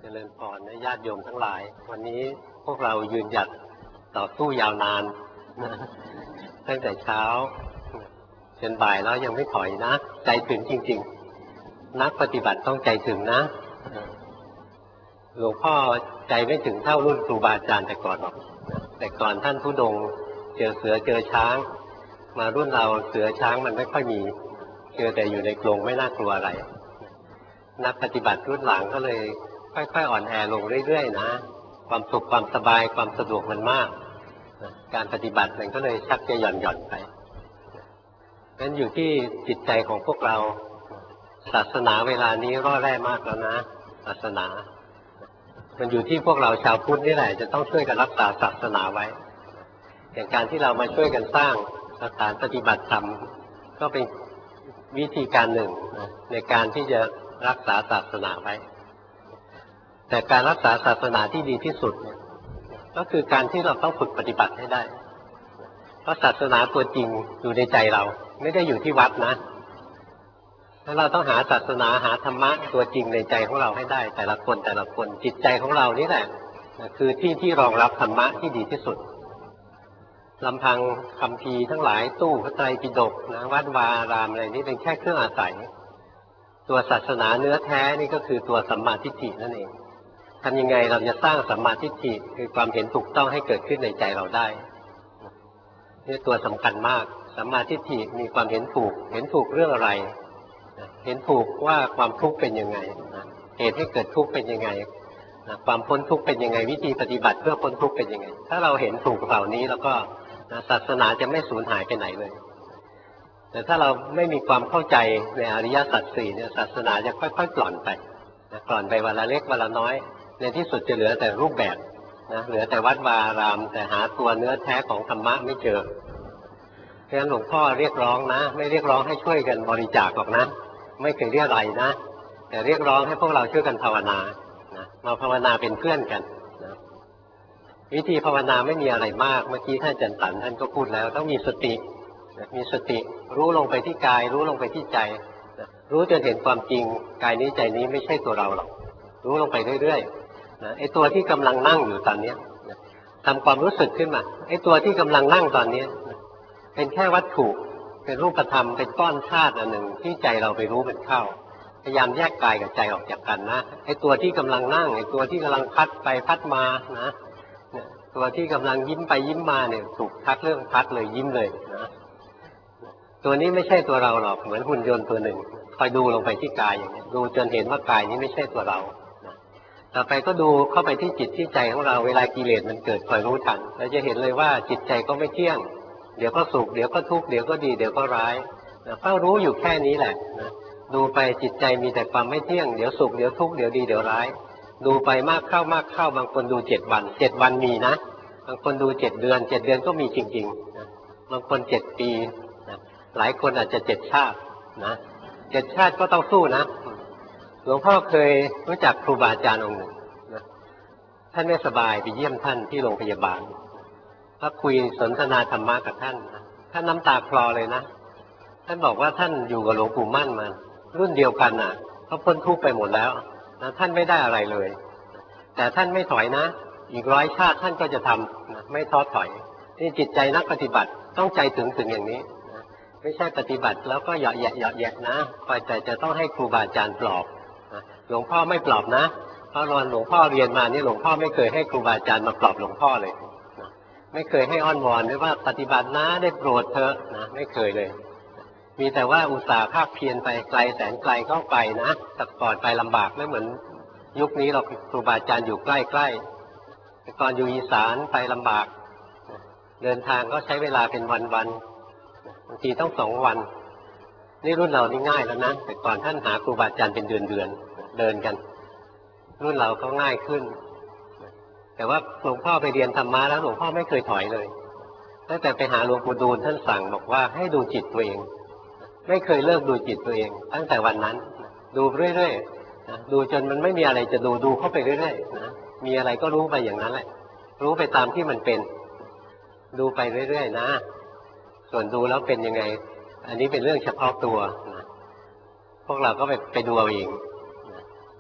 เจริญพรนะญาติโยมทั้งหลายวันนี้พวกเรายืนหยัดต่อสู้ยาวนานตั้งแต่เช้าจนบ่ายแล้วยังไม่ถอยนะใจถึงจริงๆนักปฏิบัติต้องใจถึงนะหลวงพ่อใจไม่ถึงเท่ารุ่นครูบาอาจารย์แต่ก่อนหรอกแต่ก่อนท่านธุดงค์เจอเสือเจอช้างมารุ่นเราเสือช้างมันไม่ค่อยมีเจอแต่อยู่ในกรงไม่น่ากลัวอะไรนักปฏิบัติรุ่นหลังก็เลยค่อยๆอ่อนแอลงเรื่อยๆนะความสุขความสบายความสะดวกมันมากการปฏิบัติมันก็เลยชักจะหย่อนไปงั้นอยู่ที่จิตใจของพวกเราศาสนาเวลานี้ร่อแร่มากแล้วนะศาสนามันอยู่ที่พวกเราชาวพุทธนี่แหละจะต้องช่วยกันรักษาศาสนาไว้อย่างการที่เรามาช่วยกันสร้างสถานปฏิบัติธรรมก็เป็นวิธีการหนึ่งในการที่จะรักษาศาสนาไว้แต่การรักษาศาสนาที่ดีที่สุดก็คือการที่เราต้องฝึกปฏิบัติให้ได้เพราะศาสนาตัวจริงอยู่ในใจเราไม่ได้อยู่ที่วัดนะถ้าเราต้องหาศาสนาหาธรรมะตัวจริงในใจของเราให้ได้แต่ละคนจิตใจของเรานี่แหละคือที่รองรับธรรมะที่ดีที่สุดลำพังคัมภีร์ทั้งหลายตู้พระไตรปิฎกนะวัดวาอารามอะไรนี่เป็นแค่เครื่องอาศัยตัวศาสนาเนื้อแท้นี่ก็คือตัวสัมมาทิฏฐินั่นเองทำยังไงเราจะสร้างสัมมาทิฏฐิคือความเห็นถูกต้องให้เกิดขึ้นในใจเราได้นี่ตัวสำคัญมากสัมมาทิฏฐิมีความเห็นถูกเรื่องอะไรเห็นถูกว่าความทุกข์เป็นยังไงเหตุให้เกิดทุกข์เป็นยังไงความพ้นทุกข์เป็นยังไงวิธีปฏิบัติเพื่อพ้นทุกข์เป็นยังไงถ้าเราเห็นถูกเหล่านี้แล้วก็ศาสนาจะไม่สูญหายไปไหนเลยแต่ถ้าเราไม่มีความเข้าใจในอริยสัจสี่เนี่ยศาสนาจะค่อยๆกล่อนไปวันละเล็กวันละน้อยในที่สุดจะเหลือแต่รูปแบบนะเหลือแต่วัดวาอารามแต่หาตัวเนื้อแท้ของธรรมะไม่เจอเพราะฉะนั้นหลวงพ่อเรียกร้องนะไม่เรียกร้องให้ช่วยกันบริจาคหรอกนะไม่เคยเรียกอะไรนะแต่เรียกร้องให้พวกเราช่วยกันภาวนานะมาภาวนาเป็นเพื่อนกันนะวิธีภาวนาไม่มีอะไรมากเมื่อกี้ท่านอาจารย์ตันท่านก็พูดแล้วต้องมีสติรู้ลงไปที่กายรู้ลงไปที่ใจรู้จนเห็นความจริงกายนี้ใจนี้ไม่ใช่ตัวเราหรอกรู้ลงไปเรื่อยๆนะไอ้ตัวที่กำลังนั่งอยู่ตอนนี้ทำความรู้สึกขึ้นมาไอ้ตัวที่กำลังนั่งตอนนี้เป็นแค่วัตถุเป็นรูปธรรมเป็นก้อนธาตุอันหนึ่งที่ใจเราไปรู้เป็นเข้าพยายามแยกกายกับใจออกจากกันนะไอ้ตัวที่กำลังนั่งไอ้ตัวที่กำลังพัดไปพัดมานะตัวที่กำลังยิ้มไปยิ้มมาเนี่ยถูกพัดเรื่องพัดเลยยิ้มเลยนะตัวนี้ไม่ใช่ตัวเราหรอกเหมือนหุ่นยนต์ตัวหนึ่งคอยดูลงไปที่กายอย่างนี้ดูจนเห็นว่ากายนี้ไม่ใช่ตัวเราต่อไปก็ดูเข้าไปที่จิตที่ใจของเราเวลากิเลสมันเกิดคอยรู้ทันเราจะเห็นเลยว่าจิตใจก็ไม่เที่ยงเดี๋ยวก็สุขเดี๋ยวก็ทุกข์เดี๋ยวก็ดีเดี๋ยวก็ร้ายเฝ้ารู้อยู่แค่นี้แหละดูไปจิตใจมีแต่ความไม่เที่ยงเดี๋ยวสุขเดี๋ยวทุกข์เดี๋ยวดีเดี๋ยวร้ายดูไปมากเข้บางคนดู7 วันมีนะบางคนดู7 เดือน7 เดือนก็มีจริงๆบางคน7 ปีหลายคนอาจจะ7 ชาตินะ7 ชาติก็ต้องสู้นะหลวงพ่อเคยรู้จักครูบาอาจารย์องค์หนึ่งนะท่านไม่สบายไปเยี่ยมท่านที่โรงพยาบาลก็คุยสนทนาธรรมะกับท่านท่านน้ำตาคลอเลยนะท่านบอกว่าท่านอยู่กับหลวงปู่มั่นมารุ่นเดียวกันน่ะเขาพ้นทุกข์ไปหมดแล้วนะท่านไม่ได้อะไรเลยแต่ท่านไม่ถอยนะอีก100 ชาติท่านก็จะทำนะไม่ท้อถอยนี่จิตใจนักปฏิบัติต้องใจถึงอย่างนี้นะไม่ใช่ปฏิบัติแล้วก็เหยาะแยะนะคอยแต่จะต้องให้ครูบาอาจารย์ปลอบนะหลวงพ่อไม่ปลอบนะเพราะหลวงพ่อเรียนมานี่หลวงพ่อไม่เคยให้ครูบาอาจารย์มาปลอบหลวงพ่อเลยไม่เคยให้อ้อนวอนด้วยว่าปฏิบัตินะได้โปรดเถอะนะไม่เคยเลยมีแต่ว่าอุตส่าห์ภาคเพียรไปไกลแสนไกลเข้าไปนะแต่ก่อนไปลำบากไม่เหมือนยุคนี้เราครูบาอาจารย์อยู่ใกล้ๆแต่ก่อนอยู่อีสานไปลำบากเดินทางก็ใช้เวลาเป็นวันบางทีต้อง2 วันนี่รุ่นเรานี่ง่ายแล้วนะแต่ก่อนท่านหาครูบาอาจารย์เป็นเดือนเดินกันรุ่นเราก็ง่ายขึ้นแต่ว่าหลวงพ่อไปเรียนธรรมะแล้วหลวงพ่อไม่เคยถอยเลยตั้งแต่ไปหาหลวงปู่ดูลท่านสั่งบอกว่าให้ดูจิตตัวเองไม่เคยเลิกดูจิตตัวเองตั้งแต่วันนั้นดูเรื่อยๆดูจนมันไม่มีอะไรจะดูเข้าไปเรื่อยๆนะมีอะไรก็รู้ไปอย่างนั้นแหละรู้ไปตามที่มันเป็นดูไปเรื่อยๆนะส่วนดูแล้วเป็นยังไงอันนี้เป็นเรื่องเฉพาะตัวนะพวกเราก็ไปดูเอาเอง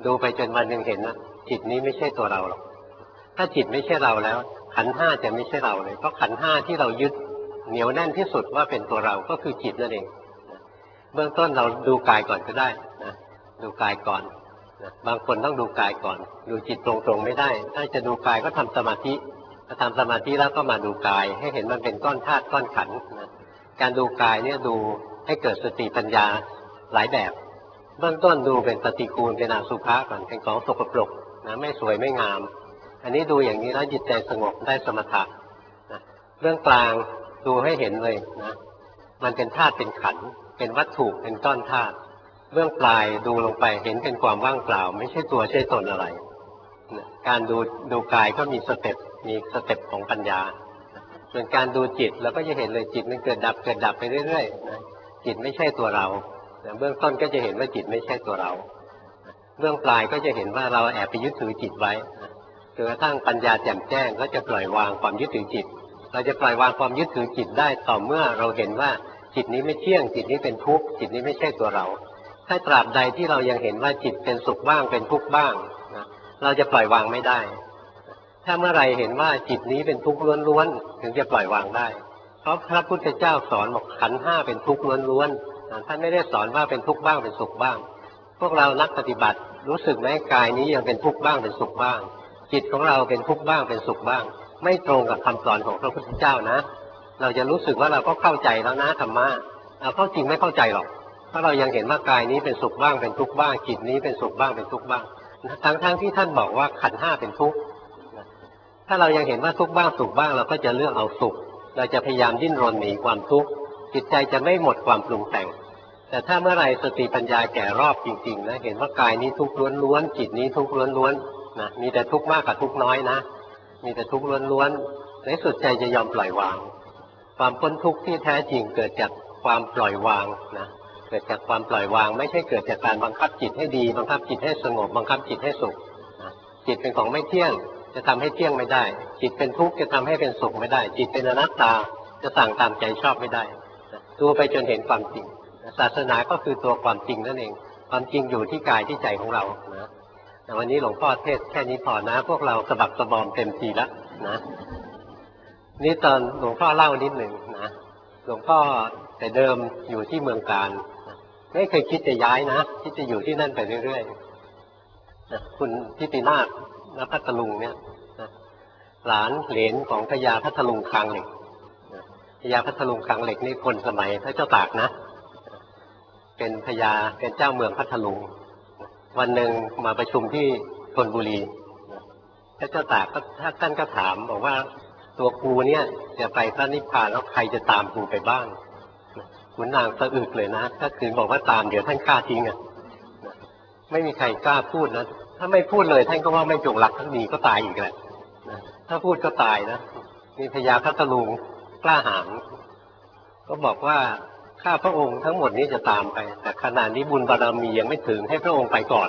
ดูไปจนวันหนึ่งเห็นนะจิตนี้ไม่ใช่ตัวเราหรอกถ้าจิตไม่ใช่เราแล้วขันธ์ห้าจะไม่ใช่เราเลยเพราะขันธ์ห้าที่เรายึดเหนียวแน่นที่สุดว่าเป็นตัวเราก็คือจิตนั่นเองเบื้องต้นเราดูกายก่อนก็ได้นะดูกายก่อนนะบางคนต้องดูกายก่อนดูจิตตรงๆไม่ได้ถ้าจะดูกายก็ทำสมาธิพอทำสมาธิแล้วก็มาดูกายให้เห็นมันเป็นก้อนธาตุก้อนขันธ์นะการดูกายเนี่ยดูให้เกิดสติปัญญาหลายแบบเบื้องต้นดูเป็นปฏิกูลเป็นอสุภะก่อนเป็นของสกปรกนะไม่สวยไม่งามอันนี้ดูอย่างนี้แล้วจิตใจสงบได้สมถะนะเรื่องกลางดูให้เห็นเลยนะมันเป็นธาตุเป็นขันธ์เป็นวัตถุเป็นก้อนธาตุเรื่องปลายดูลงไปเห็นเป็นความว่างเปล่าไม่ใช่ตัวใช่ตนอะไรนะการดูกายก็มีสเต็ปของปัญญาส่วนการดูจิตเราก็จะเห็นเลยจิตมันเกิดดับไปเรื่อยๆนะจิตไม่ใช่ตัวเราเบื้องต้นก็จะเห็นว่าจิตไม่ใช่ตัวเราเบื้องปลายก็จะเห็นว่าเราแอบไปยึดถือจิตไว้จนกระทั่งปัญญาแจ่มแจ้งก็จะปล่อยวางความยึดถือจิตเราจะปล่อยวางความยึดถือจิตได้ต่อเมื่อเราเห็นว่าจิตนี้ไม่เที่ยงจิตนี้เป็นทุกข์จิตนี้ไม่ใช่ตัวเราถ้าตราบใดที่เรายังเห็นว่าจิตเป็นสุขบ้างเป็นทุกข์บ้างนะเราจะปล่อยวางไม่ได้ถ้าเมื่อไรเห็นว่าจิตนี้เป็นทุกข์ล้วนๆถึงจะปล่อยวางได้เพราะพระพุทธเจ้าสอนบอกขันธ์ห้าเป็นทุกข์ล้วนๆท่านไม่ได้สอนว่าเป็นทุกข์บ้างเป็นสุขบ้างพวกเรานักปฏิบัติรู้สึกไหมกายนี้ยังเป็นทุกข์บ้างเป็นสุขบ้างจิตของเราเป็นทุกข์บ้างเป็นสุขบ้างไม่ตรงกับคำสอนของพระพุทธเจ้านะเราจะรู้สึกว่าเราก็เข้าใจแล้วนะธรรมะเราเข้าจริงไม่เข้าใจหรอกเพราะเรายังเห็นว่ากายนี้เป็นสุขบ้างเป็นทุกข์บ้างจิตนี้เป็นสุขบ้างเป็นทุกข์บ้างทั้งที่ท่านบอกว่าขันธ์ห้าเป็นทุกข์ถ้าเรายังเห็นว่าทุกข์บ้างสุขบ้างเราก็จะเลือกเอาสุขเราจะพยายามดิ้นรนหนีความทุกข์จิตใจจะไม่หมดความปรุงแต่งแต่ถ้าเมื่อไรสติปัญญาแก่รอบจริงๆนะเห็นว่ากายนี้ทุกข์ล้วนๆจิตนี้ทุกข์ล้วนๆนะมีแต่ทุกข์มากกับทุกข์น้อยนะมีแต่ทุกข์ล้วนๆในสุดใจจะยอมปล่อยวางความพ้นทุกข์ที่แท้จริงเกิดจากความปล่อยวางนะเกิดจากความปล่อยวางไม่ใช่เกิดจากการบังคับจิตให้ดีบังคับจิตให้สงบบังคับจิตให้สุขนะจิตเป็นของไม่เที่ยงจะทำให้เที่ยงไม่ได้จิตเป็นทุกข์จะทำให้เป็นสุขไม่ได้จิตเป็นอนัตตาจะสั่งตามใจชอบไม่ได้ดูไปจนเห็นความจริงศาสนาก็คือตัวความจริงนั่นเองความจริงอยู่ที่กายที่ใจของเรานะแต่วันนี้หลวงพ่อเทศแค่นี้พอนะพวกเราสะบักสะบอมเต็มทีแล้วนะนี่ตอนหลวงพ่อเล่านิดหนึ่งนะหลวงพ่อแต่เดิมอยู่ที่เมืองการไม่เคยคิดจะย้ายนะคิดจะอยู่ที่นั่นไปเรื่อยๆนะคุณทิตินาถณพัทลุงเนี่ยนะหลานเหลนของพญาพัทลุงคางเหล็กพญาพัทลุงคางเหล็กนี่คนสมัยพระเจ้าตากนะเป็นพญาเป็นเจ้าเมืองพัทลุงวันหนึ่งมาประชุมที่ธนบุรีพระเจ้าตากก็ท่านก็ถามบอกว่าตัวกูเนี่ยจะไปพระนิพพานแล้วใครจะตามกูไปบ้างขุนนางสะอึกเลยนะถ้าคืนบอกว่าตามเดี๋ยวท่านฆ่าทิ้งอ่ะไม่มีใครกล้าพูดนะถ้าไม่พูดเลยท่านก็ว่าไม่จงรักทั้งดีก็ตายอีกแหละถ้าพูดก็ตายนะมีพญาพัทลุงกล้าหาญก็บอกว่าข้าพระองค์ทั้งหมดนี้จะตามไปแต่ขณะนี้บุญบารมียังไม่ถึงให้พระองค์ไปก่อน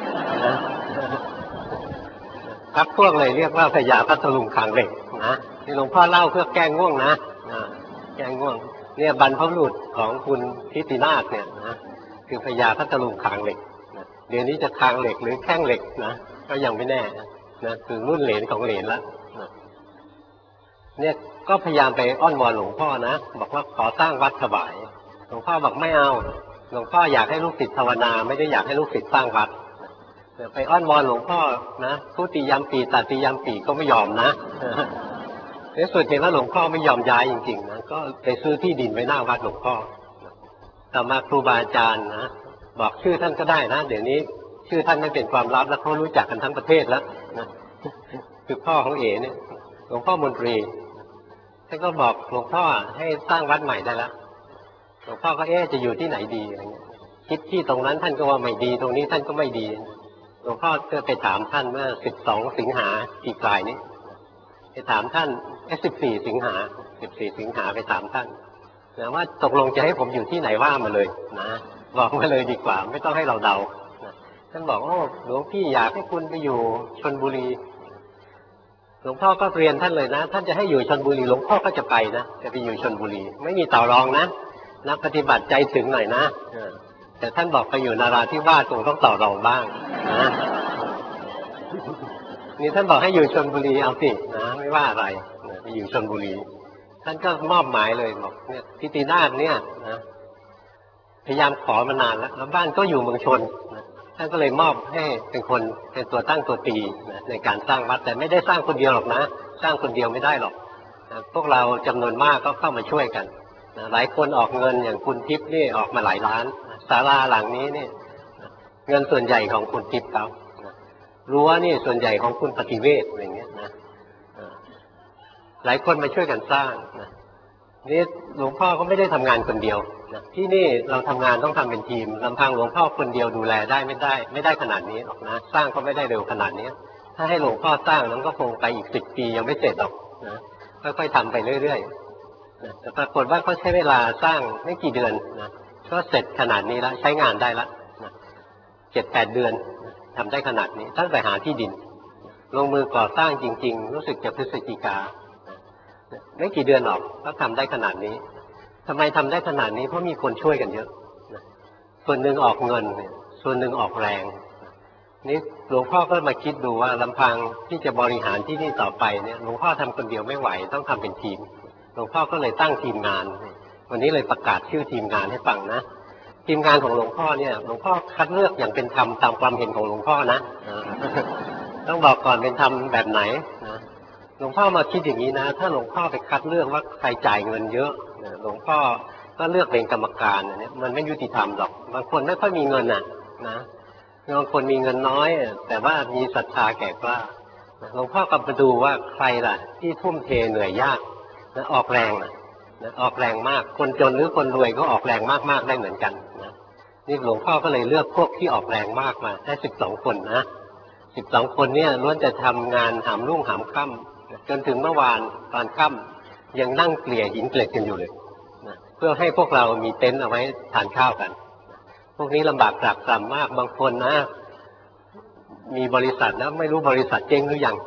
พักพวกเลยเรียกว่าพญาพัทลุงคางเหล็กนะที่หลวงพ่อเล่าเพื่อแก้ง่วงนะแก้ง่วงเนี่ยบรรพบุรุษของคุณทิตินาถเนี่ยนะคือพญาพัทลุงคางเหล็กนะเดี๋ยวนี้จะคางเหล็กหรือแข้งเหล็กนะก็ยังไม่แน่นะคือรุ่นเหลนของเหลนแล้วนะเนี่ยก็พยายามไปอ้อนวอนหลวงพ่อนะบอกว่าขอสร้างวัดถวายหลวงพ่อบอกไม่เอาหลวงพ่ออยากให้ลูกศิษย์ภาวนาไม่ได้อยากให้ลูกศิษย์สร้างวัดไปอ้อนวอนหลวงพ่อนะทุติยมปีตติยมปีก็ไม่ยอมนะในสุดเห็นว่าหลวงพ่อไม่ยอมย้ายจริงๆนะก็ไปซื้อที่ดินไว้หน้าวัดหลวงพ่อต่อมาครูบาอาจารย์นะบอกชื่อท่านก็ได้นะเดี๋ยวนี้ชื่อท่านไม่เป็นความลับแล้วเขารู้จักกันทั้งประเทศแล้วนะคือพ่อของเอ๋เนี่ยหลวงพ่อมนตรีท่านก็บอกหลวงพ่อให้สร้างวัดใหม่ได้แล้วหลวงพ่อก็จะอยู่ที่ไหนดีอะไรเงี้ยคิดที่ตรงนั้นท่านก็ว่าไม่ดีตรงนี้ท่านก็ไม่ดีหลวงพ่อก็ไปถามท่านเมื่อ12 สิงหาปีกลายนี้ไปถามท่าน14 สิงหาไปถามท่านนะว่าตกลงจะให้ผมอยู่ที่ไหนว่ามาเลยนะบอกมาเลยดีกว่าไม่ต้องให้เราเดาท่านบอกหลวงพี่อยากให้คุณไปอยู่ชลบุรีหลวงพ่อก็เรียนท่านเลยนะท่านจะให้อยู่ชลบุรีหลวงพ่อก็จะไปนะจะไปอยู่ชลบุรีไม่มีต่อรองนะนักปฏิบัติใจถึงหน่อยนะแต่ท่านบอกไปอยู่นาราธิวาสคงต้องต่อรองบ้างนะนี่ท่านบอกให้อยู่ชลบุรีเอาสินะไม่ว่าอะไรนะไปอยู่ชลบุรีท่านก็มอบหมายเลยบอกเนี่ยทิตินาถเนี่ยนะพยายามขอมานานแล้วบ้านก็อยู่เมืองชนนะท่านก็เลยมอบให้เป็นคนเป็นตัวตั้งตัวตีนะในการสร้างวัดแต่ไม่ได้สร้างคนเดียวหรอกนะสร้างคนเดียวไม่ได้หรอกนะพวกเราจำนวนมากก็เข้ามาช่วยกันนะหลายคนออกเงินอย่างคุณทิพย์นี่ออกมาหลายล้านศาลาหลังนี้นี่เงินส่วนใหญ่ของคุณทิพย์เขารั้วนี่ส่วนใหญ่ของคุณปฏิเวทอย่างเงี้ยนะหลายคนมาช่วยกันสร้างนะนี่หลวงพ่อก็ไม่ได้ทำงานคนเดียวนะที่นี่เราทำงานต้องทำเป็นทีมลำพังหลวงพ่อคนเดียวดูแลได้ไม่ได้ขนาดนี้หรอกนะสร้างก็ไม่ได้เร็วขนาดนี้ถ้าให้หลวงพ่อสร้างนั้นก็คงไปอีก10 ปียังไม่เสร็จหรอกนะค่อยๆทำไปเรื่อยๆนะแต่ปรากฏว่าเขาใช้เวลาสร้างไม่กี่เดือนนะก็เสร็จขนาดนี้แล้วใช้งานได้ละนะ7-8 เดือนทำได้ขนาดนี้ตั้งแต่หาที่ดินลงมือก่อสร้างจริงๆรู้สึกจะพฤศจิกาไม่กี่เดือนหรอกก็ทำได้ขนาดนี้ทำไมทำได้ขนาดนี้เพราะมีคนช่วยกันเยอะส่วนหนึ่งออกเงินส่วนหนึ่งออกแรงนี่หลวงพ่อก็มาคิดดูว่าลำพังที่จะบริหารที่นี่ต่อไปเนี่ยหลวงพ่อทำคนเดียวไม่ไหวต้องทำเป็นทีมหลวงพ่อก็เลยตั้งทีมงานวันนี้เลยประกาศชื่อทีมงานให้ฟังนะทีมงานของหลวงพ่อเนี่ยหลวงพ่อคัดเลือกอย่างเป็นธรรมตามความเห็นของหลวงพ่อนะต้องบอกก่อนเป็นธรรมแบบไหนนะหลวงพ่อมาคิดอย่างนี้นะถ้าหลวงพ่อไปคัดเลือกว่าใครจ่ายเงินเยอะหลวงพ่อก็เลือกเป็นกรรมการเนี่ยมันไม่ยุติธรรมหรอกบางคนไม่ค่อยมีเงินนะบางคนมีเงินน้อยแต่ว่ามีศรัทธาแก่กล้าหลวงพ่อกลับมาดูว่าใครล่ะที่ทุ่มเทเหนื่อยยากออกแรงออกแรงมากคนจนหรือคนรวยก็ออกแรงมากๆได้เหมือนกันนะนี่หลวงพ่อก็เลยเลือกพวกที่ออกแรงมากมาได้12 คนนะ12 คนเนี่ยล้วนจะทำงานหามรุ่งหามค่ำจนถึงเมื่อวานตอนค่ำยังนั่งเกลี่ยหินเกล็ดกันอยู่เลยนะเพื่อให้พวกเรามีเต็นท์เอาไว้ทานข้าวกันพวกนี้ลำบากตรากตรำมากบางคนนะมีบริษัทแล้วไม่รู้บริษัทเจ๊งหรือยัง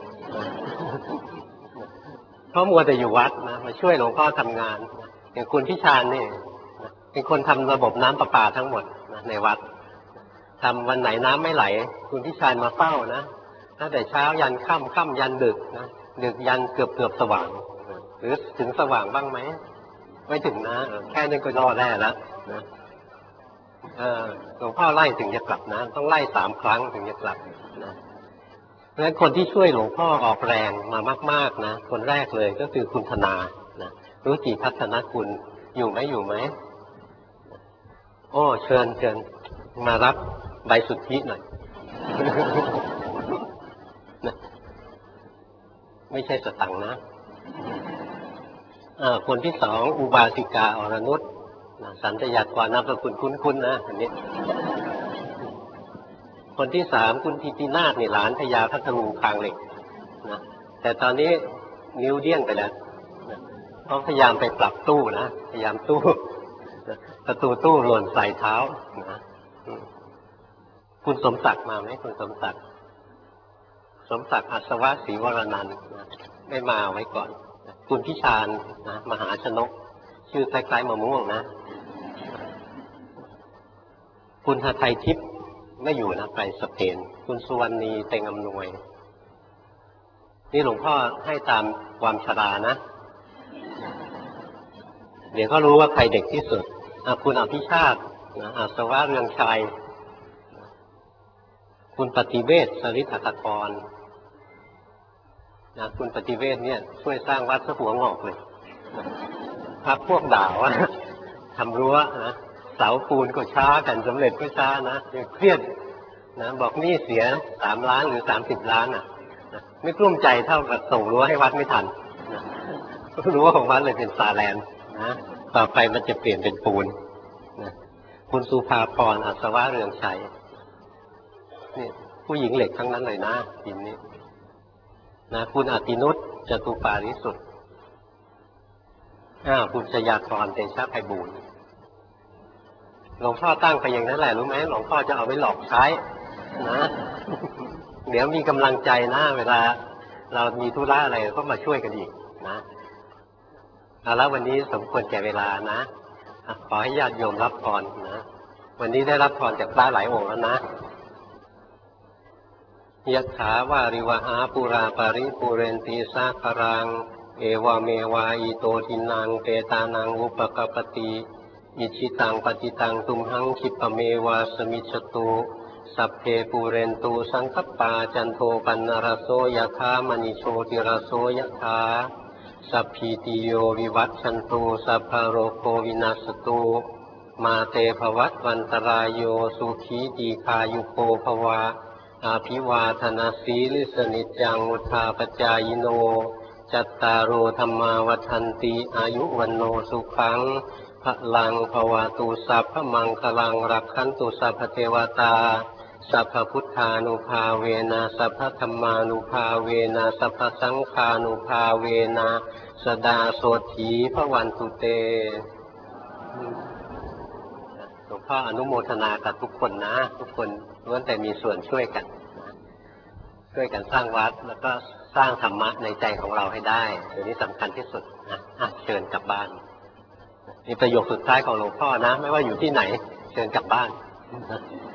เพราะมัวแต่อยู่วัดนะมาช่วยหลวงพ่อทำงานอย่างคุณพิชานนี่เป็นคนทำระบบน้ำประปาทั้งหมดในวัดทำวันไหนน้ำไม่ไหลคุณพิชานมาเฝ้านะตั้งแต่เช้ายันค่ำยันดึกนะดึกยันเกือบสว่างหรือถึงสว่างบ้างไหมไม่ถึงนะแค่นั้นก็รอดได้แล้วนะหลวงพ่อไล่ถึงจะกลับนะต้องไล่3 ครั้งถึงจะกลับนะเพราะฉะนั้นคนที่ช่วยหลวงพ่อออกแรงมามากๆนะคนแรกเลยก็คือคุณธนานะรู้จิพัฒนกุลอยู่ไหมโอ้เชิญมารับใบสุทธิหน่อย ไม่ใช่สตังค์นะคนที่2อุบาสิกาอรนุชสันตยากรนามสกุลคุ้นๆนะอันนี้คนที่3คุณทิตินาถนี่หลานพญาพัทลุงคางเหล็กนะแต่ตอนนี้นิ้วเดี้ยงไปแล้วเขาพยายามไปปรับตู้นะพยายามตู้ประตูตู้หล่นใส่เท้านะคุณสมศักดิ์มาไหมคุณสมศักดิ์อัศวะศรีวรนันท์ไม่มาไว้ก่อนคุณพิชานนะมหาชนกชื่อคล้ายๆมะม่วงนะคุณหทัยทิพย์ไม่อยู่นะไปสเปนคุณสุวรรณีเต็งอำนวยนี่หลวงพ่อให้ตามความชรานะเดี๋ยวก็รู้ว่าใครเด็กที่สุดคุณอภิชาติอาสวะเรืองชัยคุณปฏิเวศสริอัตกรนะคุณปฏิเวศเนี่ยช่วยสร้างวัดซะหัวงอกเลยพักพวกด่าว่าทำรั้วนะเสาปูนก็ช้ากันสำเร็จก็ช้านะเครียดนะบอกนี่เสีย3 ล้านหรือ30 ล้านไม่กลุ้มใจเท่ากับส่งรั้วให้วัดไม่ทันรั้วของวัดเลยเป็นซาแลนนะต่อไปมันจะเปลี่ยนเป็นปูนนะคุณสุภาพรอัศวะเรืองชัยนี่ผู้หญิงเหล็กทั้งนั้นเลยนะทีมนี้นะคุณอตินุชจตุปาริสุทธิ์คุณชยากรเตชะไพบูลย์หลวงพ่อตั้งไปอย่างนั้นแหละรู้ไหมหลวงพ่อจะเอาไว้หลอกใช้นะเดี๋ยวมีกำลังใจนะเวลาเรามีธุระอะไรก็มาช่วยกันอีกนะแล้ววันนี้สมควรแก่เวลานะขอให้ญาติโยมรับพรนะวันนี้ได้รับพรจากพระหลายองค์แล้วนะยะถาวาริวหาปุราปาริปุเรนติสาคารังเอวเมวะอิโตทินังเปตานังอุปกปติอิชิตังปฏิตังตุมหังคิปะเมวะสมิจฉตุสัพเพปูเรนตูสังคปาจันโทปันนรโสยถามณิโชติรโสยถาสัพพิติโยวิวัตชันตุสัพพะโรโควินาศตุมาเตภวัตวันตรายโยสุขีตีคายุโกภวะอาภิวาทนาสีลิสนิจังวุธาปจายโนจัตตารโอธรรมาวัฏันติอายุวันโนสุขังพลังภวตุสัพพมังคลังรักขันตุสัพพเทวตาสัพพพุทธานุภาเวนะสัพพธรรมานุภาเวนะสัพพสังฆานุภาเวนะสดาโสถีพระวันตุเตหลวงพ่ออนุโมทนากับทุกคนนะทุกคนล้วนแต่มีส่วนช่วยกันสร้างวัดแล้วก็สร้างธรรมะในใจของเราให้ได้เดี๋ยวนี้สำคัญที่สุดนะเชิญกลับบ้านนี่ประโยคสุดท้ายของหลวงพ่อนะไม่ว่าอยู่ที่ไหนเชิญกลับบ้าน